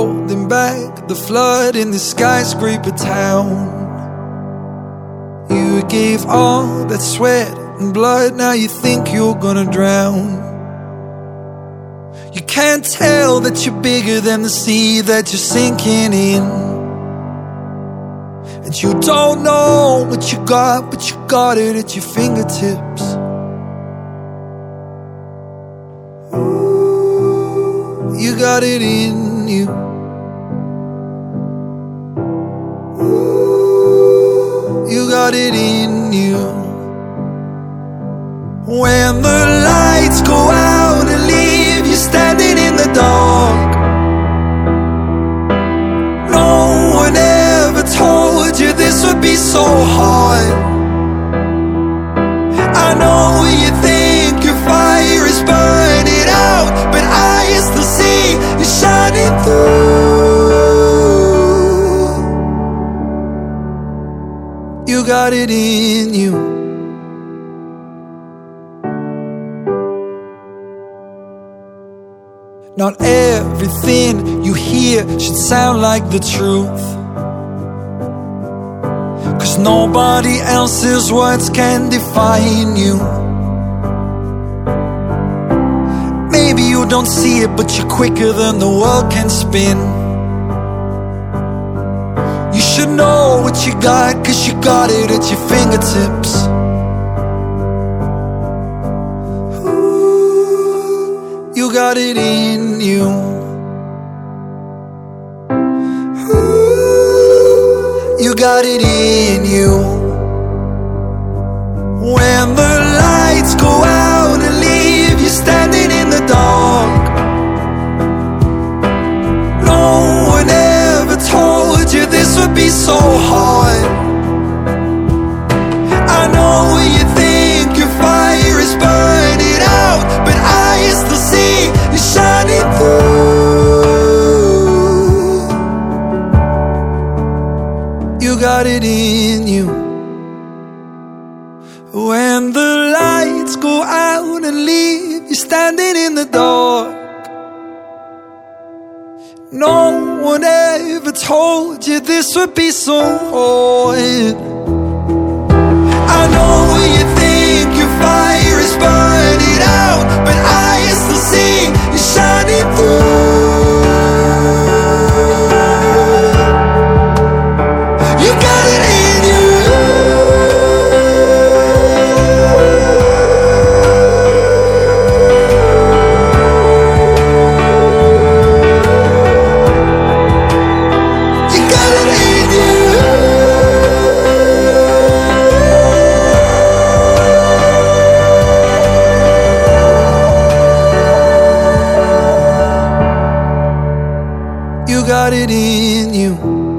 holding back the flood in this skyscraper town. You gave all that sweat and blood, now you think you're gonna drown. You can't tell that you're bigger than the sea that you're sinking in. And you don't know what you got, but you got it at your fingertips. Ooh, you got it in you. Ooh, you got it in you. When the lights go out and leave you standing in the dark, no one ever told you this would be so hard. I know you think your fire is burning out, but I still see you shining through. You got it in you. Not everything you hear should sound like the truth, 'cause nobody else's words can define you. Maybe you don't see it, but you're quicker than the world can spin. You should know what you got, 'cause you got it at your fingertips. You got it in you. Ooh, you got it in you. When the lights go out and leave you standing in the dark, no one ever told you this would be so hard. I know you think your fire is burning out, but I still see you shining through. You got it in you. When the lights go out and leave you standing in the dark, no one ever told you this would be so hard. I know you think your fire is burning out, but I still see you shining through. You got it in you. You got it in you. You got it in you.